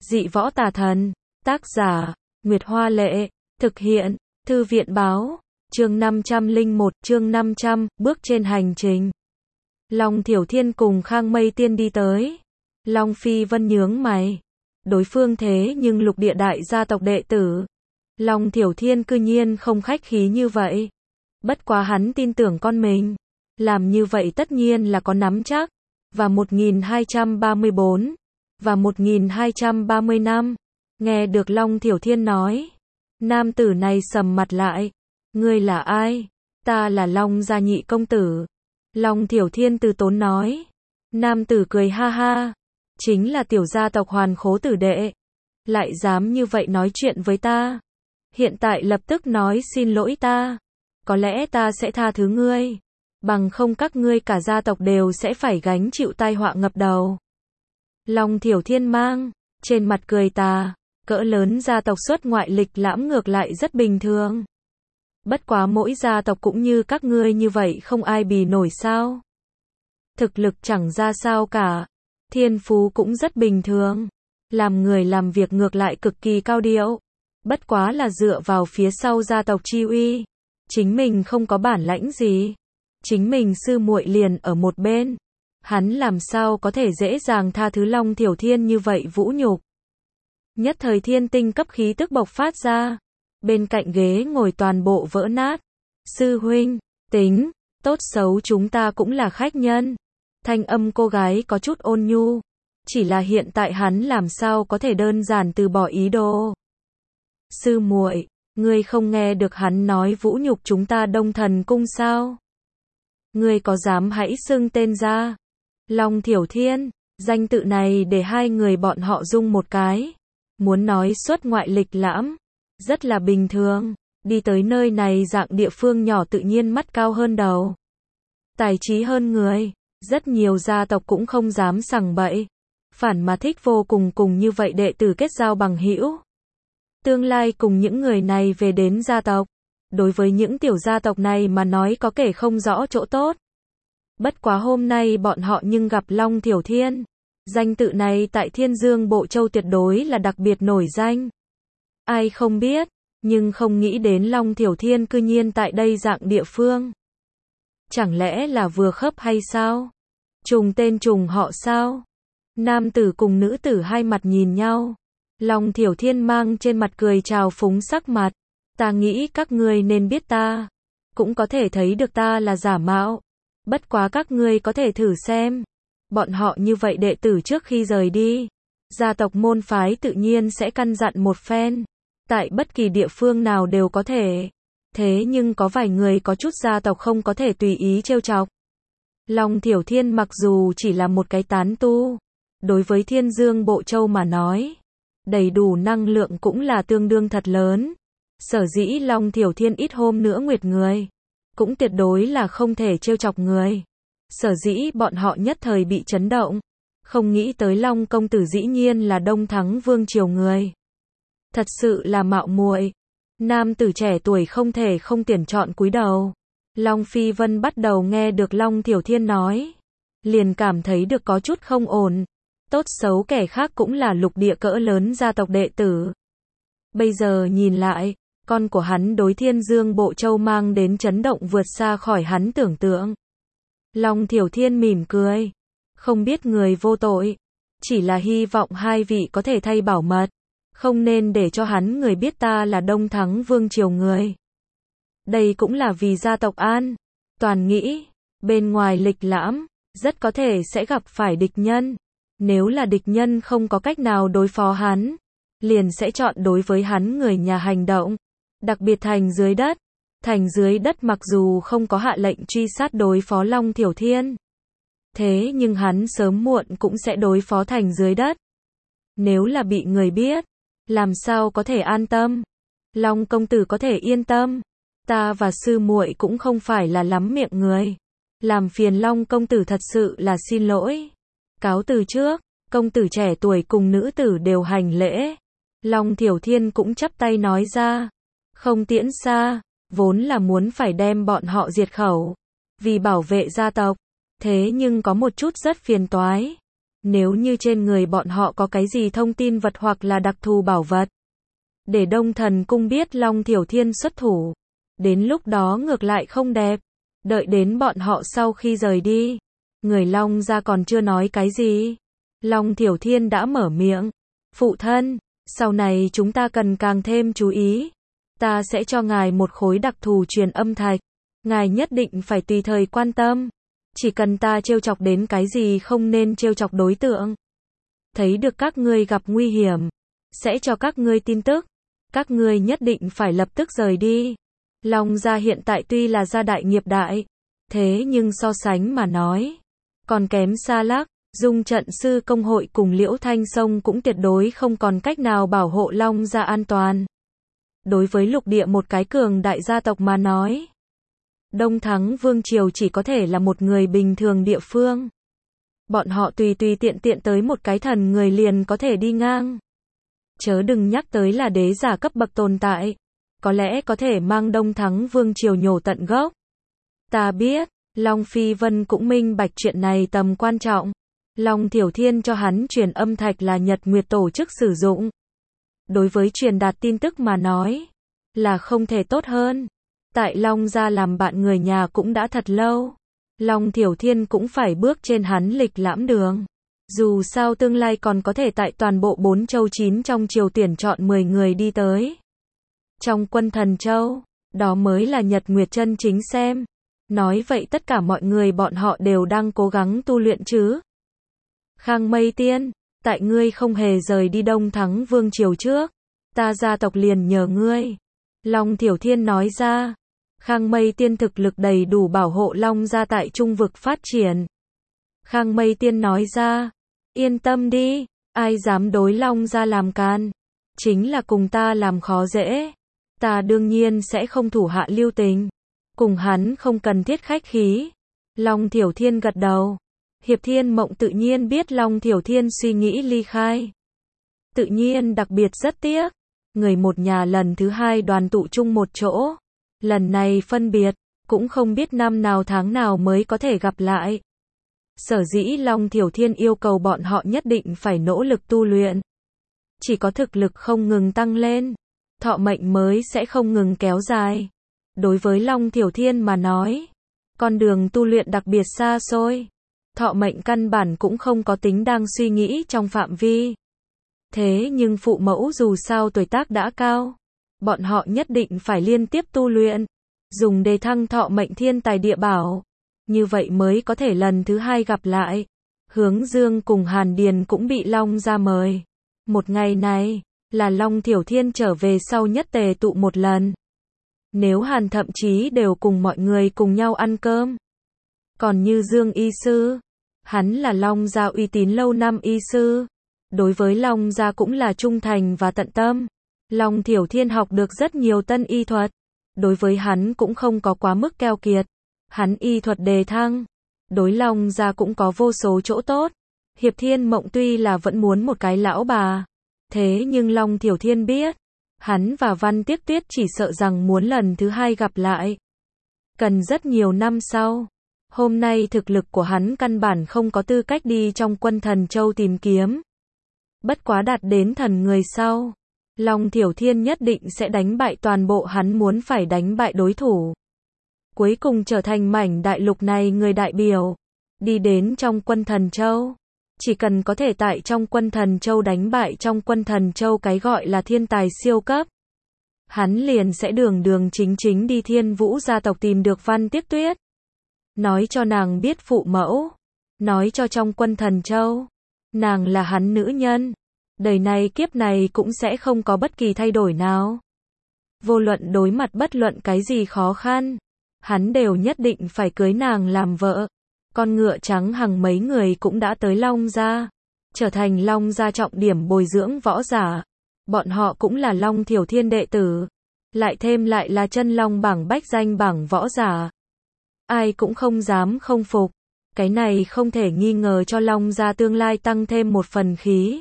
Dị võ tà thần. Tác giả, Nguyệt Hoa Lệ. Thực hiện, Thư viện Báo. Chương 501, chương 500, bước trên hành trình. Long Thiểu Thiên cùng Khang Mây Tiên đi tới. Long Phi Vân nhướng mày. Đối phương thế nhưng lục địa đại gia tộc đệ tử. Long Thiểu Thiên cư nhiên không khách khí như vậy. Bất quá hắn tin tưởng con mình. Làm như vậy tất nhiên là có nắm chắc. Và 1234. Và 1230 năm. Nghe được Long Thiểu Thiên nói. Nam tử này sầm mặt lại. Ngươi là ai? Ta là Long gia nhị công tử. Long Thiểu Thiên từ tốn nói. Nam tử cười ha ha. Chính là tiểu gia tộc Hoàn Khố tử đệ. Lại dám như vậy nói chuyện với ta. Hiện tại lập tức nói xin lỗi ta. Có lẽ ta sẽ tha thứ ngươi. Bằng không các ngươi cả gia tộc đều sẽ phải gánh chịu tai họa ngập đầu. Long Thiểu Thiên mang. Trên mặt cười tà. Cỡ lớn gia tộc xuất ngoại lịch lãm ngược lại rất bình thường. Bất quá mỗi gia tộc cũng như các ngươi như vậy không ai bì nổi sao. Thực lực chẳng ra sao cả. Thiên phú cũng rất bình thường. Làm người làm việc ngược lại cực kỳ cao điệu. Bất quá là dựa vào phía sau gia tộc chi uy. Chính mình không có bản lãnh gì. Chính mình sư muội liền ở một bên. Hắn làm sao có thể dễ dàng tha thứ Long Thiểu Thiên như vậy vũ nhục. Nhất thời thiên tinh cấp khí tức bộc phát ra. Bên cạnh ghế ngồi toàn bộ vỡ nát. Sư huynh, tính, tốt xấu chúng ta cũng là khách nhân. Thanh âm cô gái có chút ôn nhu. Chỉ là hiện tại hắn làm sao có thể đơn giản từ bỏ ý đồ. Sư muội, ngươi không nghe được hắn nói vũ nhục chúng ta Đông Thần cung sao? Ngươi có dám hãy xưng tên ra? Long Thiểu Thiên, danh tự này để hai người bọn họ rung một cái. Muốn nói xuất ngoại lịch lãm, rất là bình thường. Đi tới nơi này dạng địa phương nhỏ tự nhiên mắt cao hơn đầu. Tài trí hơn người. Rất nhiều gia tộc cũng không dám sằng bậy. Phản mà thích vô cùng cùng như vậy đệ tử kết giao bằng hữu. Tương lai cùng những người này về đến gia tộc. Đối với những tiểu gia tộc này mà nói có kể không rõ chỗ tốt. Bất quá hôm nay bọn họ nhưng gặp Long Thiểu Thiên. Danh tự này tại Thiên Dương Bộ Châu tuyệt đối là đặc biệt nổi danh. Ai không biết, nhưng không nghĩ đến Long Thiểu Thiên cư nhiên tại đây dạng địa phương. Chẳng lẽ là vừa khớp hay sao? Trùng tên trùng họ sao? Nam tử cùng nữ tử hai mặt nhìn nhau. Long Thiểu Thiên mang trên mặt cười trào phúng sắc mặt. Ta nghĩ các ngươi nên biết ta. Cũng có thể thấy được ta là giả mạo. Bất quá các ngươi có thể thử xem. Bọn họ như vậy đệ tử trước khi rời đi. Gia tộc môn phái tự nhiên sẽ căn dặn một phen. Tại bất kỳ địa phương nào đều có thể. Thế nhưng có vài người có chút gia tộc không có thể tùy ý trêu chọc. Long Thiểu Thiên mặc dù chỉ là một cái tán tu. Đối với Thiên Dương Bộ Châu mà nói. Đầy đủ năng lượng cũng là tương đương thật lớn. Sở dĩ Long Thiểu Thiên ít hôm nữa nguyệt người. Cũng tuyệt đối là không thể trêu chọc người. Sở dĩ bọn họ nhất thời bị chấn động. Không nghĩ tới Long công tử dĩ nhiên là Đông Thắng Vương triều người. Thật sự là mạo muội. Nam tử trẻ tuổi không thể không tuyển chọn cúi đầu. Long Phi Vân bắt đầu nghe được Long Thiểu Thiên nói. Liền cảm thấy được có chút không ổn. Tốt xấu kẻ khác cũng là lục địa cỡ lớn gia tộc đệ tử. Bây giờ nhìn lại, con của hắn đối Thiên Dương Bộ Châu mang đến chấn động vượt xa khỏi hắn tưởng tượng. Long Thiểu Thiên mỉm cười. Không biết người vô tội. Chỉ là hy vọng hai vị có thể thay bảo mật. Không nên để cho hắn người biết ta là Đông Thắng Vương triều người. Đây cũng là vì gia tộc an. Toàn nghĩ, bên ngoài lịch lãm, rất có thể sẽ gặp phải địch nhân. Nếu là địch nhân không có cách nào đối phó hắn, liền sẽ chọn đối với hắn người nhà hành động. Đặc biệt thành dưới đất. Thành dưới đất mặc dù không có hạ lệnh truy sát đối phó Long Thiểu Thiên. Thế nhưng hắn sớm muộn cũng sẽ đối phó thành dưới đất. Nếu là bị người biết, làm sao có thể an tâm? Long công tử có thể yên tâm. Ta và sư muội cũng không phải là lắm miệng người. Làm phiền Long công tử thật sự là xin lỗi. Cáo từ trước, công tử trẻ tuổi cùng nữ tử đều hành lễ. Long Thiểu Thiên cũng chắp tay nói ra. Không tiễn xa. Vốn là muốn phải đem bọn họ diệt khẩu. Vì bảo vệ gia tộc. Thế nhưng có một chút rất phiền toái. Nếu như trên người bọn họ có cái gì thông tin vật hoặc là đặc thù bảo vật, để Đông Thần Cung biết Long Thiểu Thiên xuất thủ, đến lúc đó ngược lại không đẹp. Đợi đến bọn họ sau khi rời đi, người Long gia còn chưa nói cái gì, Long Thiểu Thiên đã mở miệng. Phụ thân, sau này chúng ta cần càng thêm chú ý. Ta sẽ cho ngài một khối đặc thù truyền âm thạch. Ngài nhất định phải tùy thời quan tâm. Chỉ cần ta trêu chọc đến cái gì không nên trêu chọc đối tượng. Thấy được các ngươi gặp nguy hiểm, sẽ cho các ngươi tin tức. Các ngươi nhất định phải lập tức rời đi. Long gia hiện tại tuy là gia đại nghiệp đại, thế nhưng so sánh mà nói, còn kém xa lắc. Dung trận sư công hội cùng Liễu Thanh Sông cũng tuyệt đối không còn cách nào bảo hộ Long gia an toàn. Đối với lục địa một cái cường đại gia tộc mà nói, Đông Thắng Vương Triều chỉ có thể là một người bình thường địa phương. Bọn họ tùy tùy tiện tiện tới một cái thần người liền có thể đi ngang. Chớ đừng nhắc tới là đế giả cấp bậc tồn tại, có lẽ có thể mang Đông Thắng Vương Triều nhổ tận gốc. Ta biết, Long Phi Vân cũng minh bạch chuyện này tầm quan trọng. Long Thiểu Thiên cho hắn truyền âm thạch là Nhật Nguyệt tổ chức sử dụng. Đối với truyền đạt tin tức mà nói, là không thể tốt hơn. Tại Long gia làm bạn người nhà cũng đã thật lâu. Long Thiểu Thiên cũng phải bước trên hắn lịch lãm đường. Dù sao tương lai còn có thể tại toàn bộ 4 châu 9 trong triều tuyển chọn 10 người đi tới. Trong quân thần châu, đó mới là Nhật Nguyệt chân chính xem. Nói vậy tất cả mọi người bọn họ đều đang cố gắng tu luyện chứ. Khang Mây Tiên, tại ngươi không hề rời đi Đông Thắng Vương Triều trước, ta gia tộc liền nhờ ngươi. Long Thiểu Thiên nói ra, Khang Mây Tiên thực lực đầy đủ bảo hộ Long gia tại trung vực phát triển. Khang Mây Tiên nói ra, yên tâm đi, ai dám đối Long gia làm can, chính là cùng ta làm khó dễ. Ta đương nhiên sẽ không thủ hạ lưu tình, cùng hắn không cần thiết khách khí. Long Thiểu Thiên gật đầu. Hiệp Thiên Mộng tự nhiên biết Long Thiểu Thiên suy nghĩ ly khai. Tự nhiên đặc biệt rất tiếc. Người một nhà lần thứ hai đoàn tụ chung một chỗ. Lần này phân biệt, cũng không biết năm nào tháng nào mới có thể gặp lại. Sở dĩ Long Thiểu Thiên yêu cầu bọn họ nhất định phải nỗ lực tu luyện. Chỉ có thực lực không ngừng tăng lên, thọ mệnh mới sẽ không ngừng kéo dài. Đối với Long Thiểu Thiên mà nói, con đường tu luyện đặc biệt xa xôi. Thọ mệnh căn bản cũng không có tính đang suy nghĩ trong phạm vi. Thế nhưng phụ mẫu dù sao tuổi tác đã cao, bọn họ nhất định phải liên tiếp tu luyện, dùng để thăng thọ mệnh thiên tài địa bảo. Như vậy mới có thể lần thứ hai gặp lại. Hướng Dương cùng Hàn Điền cũng bị Long gia mời. Một ngày này, là Long Thiểu Thiên trở về sau nhất tề tụ một lần. Nếu Hàn thậm chí đều cùng mọi người cùng nhau ăn cơm. Còn như Dương y sư, hắn là Long gia uy tín lâu năm y sư. Đối với Long gia cũng là trung thành và tận tâm. Long Thiểu Thiên học được rất nhiều tân y thuật. Đối với hắn cũng không có quá mức keo kiệt. Hắn y thuật đề thăng. Đối Long gia cũng có vô số chỗ tốt. Hiệp Thiên Mộng tuy là vẫn muốn một cái lão bà. Thế nhưng Long Thiểu Thiên biết. Hắn và Văn Tiếc Tuyết chỉ sợ rằng muốn lần thứ hai gặp lại. Cần rất nhiều năm sau. Hôm nay thực lực của hắn căn bản không có tư cách đi trong quân thần châu tìm kiếm. Bất quá đạt đến thần người sau. Long Thiểu Thiên nhất định sẽ đánh bại toàn bộ hắn muốn phải đánh bại đối thủ. Cuối cùng trở thành mảnh đại lục này người đại biểu. Đi đến trong quân thần châu. Chỉ cần có thể tại trong quân thần châu đánh bại trong quân thần châu cái gọi là thiên tài siêu cấp. Hắn liền sẽ đường đường chính chính đi Thiên Vũ gia tộc tìm được Văn Tiếc Tuyết. Nói cho nàng biết phụ mẫu. Nói cho trong quân thần châu. Nàng là hắn nữ nhân. Đời này kiếp này cũng sẽ không có bất kỳ thay đổi nào. Vô luận đối mặt bất luận cái gì khó khăn. Hắn đều nhất định phải cưới nàng làm vợ. Con ngựa trắng hằng mấy người cũng đã tới Long gia. Trở thành Long gia trọng điểm bồi dưỡng võ giả. Bọn họ cũng là Long Thiểu Thiên đệ tử. Lại thêm lại là chân long bảng bách danh bảng võ giả. Ai cũng không dám không phục. Cái này không thể nghi ngờ cho Long gia tương lai tăng thêm một phần khí.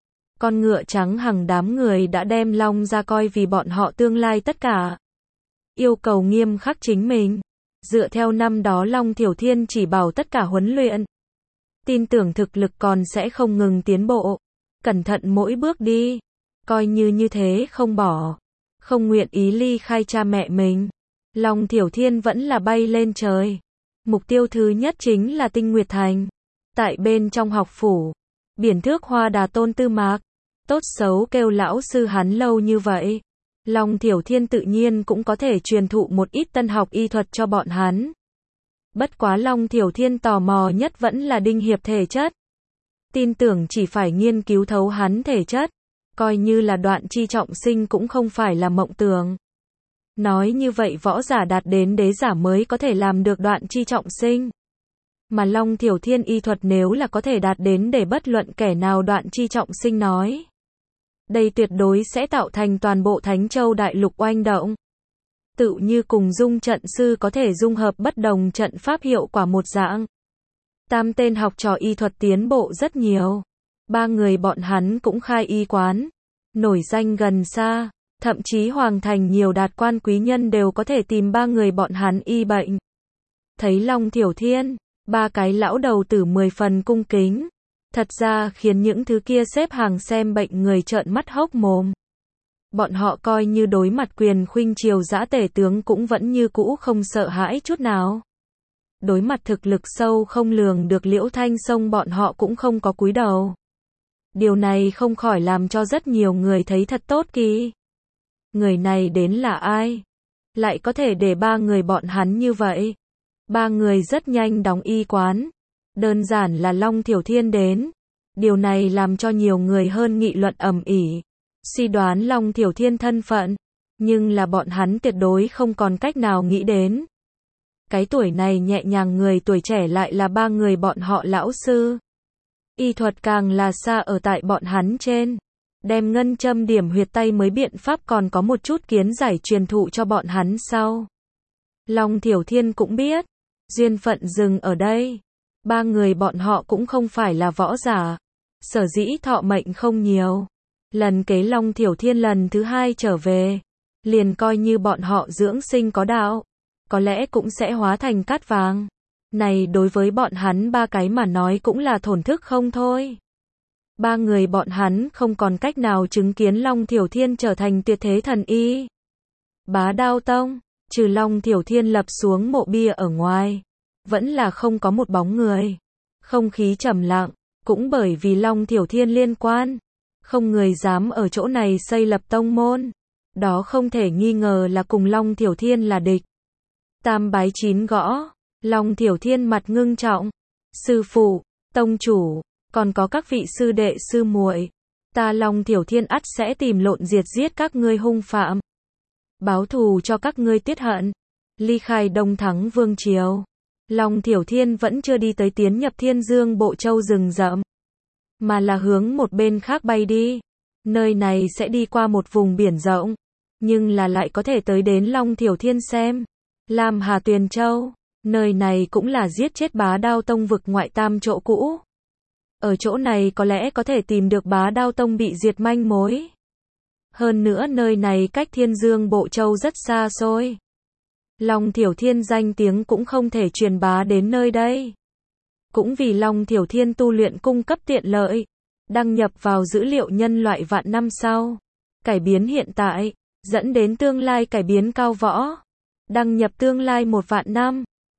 Con ngựa trắng hằng đám người đã đem Long gia coi vì bọn họ tương lai tất cả. Yêu cầu nghiêm khắc chính mình. Dựa theo năm đó Long Thiểu Thiên chỉ bảo tất cả huấn luyện. tin tưởng thực lực còn sẽ không ngừng tiến bộ. Cẩn thận mỗi bước đi. Coi như thế không bỏ. Không nguyện ý ly khai cha mẹ mình. Long Thiểu Thiên vẫn là bay lên trời. Mục tiêu thứ nhất chính là Tinh Nguyệt Thành. Tại bên trong học phủ, biển thước hoa đà tôn tư mạc. Tốt xấu kêu lão sư hắn lâu như vậy. Long Thiểu Thiên tự nhiên cũng có thể truyền thụ một ít tân học y thuật cho bọn hắn. Bất quá Long Thiểu Thiên tò mò nhất vẫn là Đinh Hiệp thể chất. Tin tưởng chỉ phải nghiên cứu thấu hắn thể chất, coi như là đoạn chi trọng sinh cũng không phải là mộng tưởng. Nói như vậy võ giả đạt đến đế giả mới có thể làm được đoạn chi trọng sinh. Mà Long Thiểu Thiên y thuật nếu là có thể đạt đến để bất luận kẻ nào đoạn chi trọng sinh nói. Đây tuyệt đối sẽ tạo thành toàn bộ Thánh Châu Đại Lục oanh động. Tự như cùng dung trận sư có thể dung hợp bất đồng trận pháp hiệu quả một dạng. Tam tên học trò y thuật tiến bộ rất nhiều. Ba người bọn hắn cũng khai y quán. Nổi danh gần xa. Thậm chí hoàng thành nhiều đạt quan quý nhân đều có thể tìm ba người bọn hắn y bệnh. Thấy Long Thiểu Thiên, ba cái lão đầu tử 10 phần cung kính. Thật ra khiến những thứ kia xếp hàng xem bệnh người trợn mắt hốc mồm. Bọn họ coi như đối mặt quyền khuynh triều dã tể tướng cũng vẫn như cũ không sợ hãi chút nào. Đối mặt thực lực sâu không lường được Liễu Thanh Sông bọn họ cũng không có cúi đầu. Điều này không khỏi làm cho rất nhiều người thấy thật tốt kỳ. Người này đến là ai? Lại có thể để ba người bọn hắn như vậy? Ba người rất nhanh đóng y quán. Đơn giản là Long Thiểu Thiên đến. Điều này làm cho nhiều người hơn nghị luận ầm ĩ, suy đoán Long Thiểu Thiên thân phận. Nhưng là bọn hắn tuyệt đối không còn cách nào nghĩ đến. Cái tuổi này nhẹ nhàng người tuổi trẻ lại là ba người bọn họ lão sư. Y thuật càng là xa ở tại bọn hắn trên. Đem ngân châm điểm huyệt tay mới biện pháp còn có một chút kiến giải truyền thụ cho bọn hắn sau. Long Thiểu Thiên cũng biết. Duyên phận dừng ở đây. Ba người bọn họ cũng không phải là võ giả. Sở dĩ thọ mệnh không nhiều. Lần kế Long Thiểu Thiên lần thứ hai trở về. Liền coi như bọn họ dưỡng sinh có đạo. Có lẽ cũng sẽ hóa thành cát vàng. Này đối với bọn hắn ba cái mà nói cũng là thổn thức không thôi. Ba người bọn hắn không còn cách nào chứng kiến Long Thiểu Thiên trở thành tuyệt thế thần y. Bá Đao Tông, trừ Long Thiểu Thiên lập xuống mộ bia ở ngoài, vẫn là không có một bóng người. Không khí trầm lặng, cũng bởi vì Long Thiểu Thiên liên quan. Không người dám ở chỗ này xây lập tông môn. Đó không thể nghi ngờ là cùng Long Thiểu Thiên là địch. Tam bái 9 gõ, Long Thiểu Thiên mặt ngưng trọng. Sư phụ, tông chủ, còn có các vị sư đệ sư muội, ta Long Thiểu Thiên ắt sẽ tìm lộn diệt giết các ngươi hung phạm. Báo thù cho các ngươi tiết hận. Ly khai Đông Thắng Vương Triều. Long Thiểu Thiên vẫn chưa đi tới tiến nhập Thiên Dương Bộ Châu rừng rậm, mà là hướng một bên khác bay đi. Nơi này sẽ đi qua một vùng biển rộng, nhưng là lại có thể tới đến Long Thiểu Thiên xem. Lam Hà Tuyền Châu, nơi này cũng là giết chết Bá Đao Tông vực ngoại tam chỗ cũ. Ở chỗ này có lẽ có thể tìm được Bá Đao Tông bị diệt manh mối. Hơn nữa nơi này cách Thiên Dương Bộ Châu rất xa xôi. Long Thiểu Thiên danh tiếng cũng không thể truyền bá đến nơi đây. Cũng vì Long Thiểu Thiên tu luyện cung cấp tiện lợi, đăng nhập vào dữ liệu nhân loại vạn năm sau, cải biến hiện tại, dẫn đến tương lai cải biến cao võ, đăng nhập tương lai 1 vạn năm.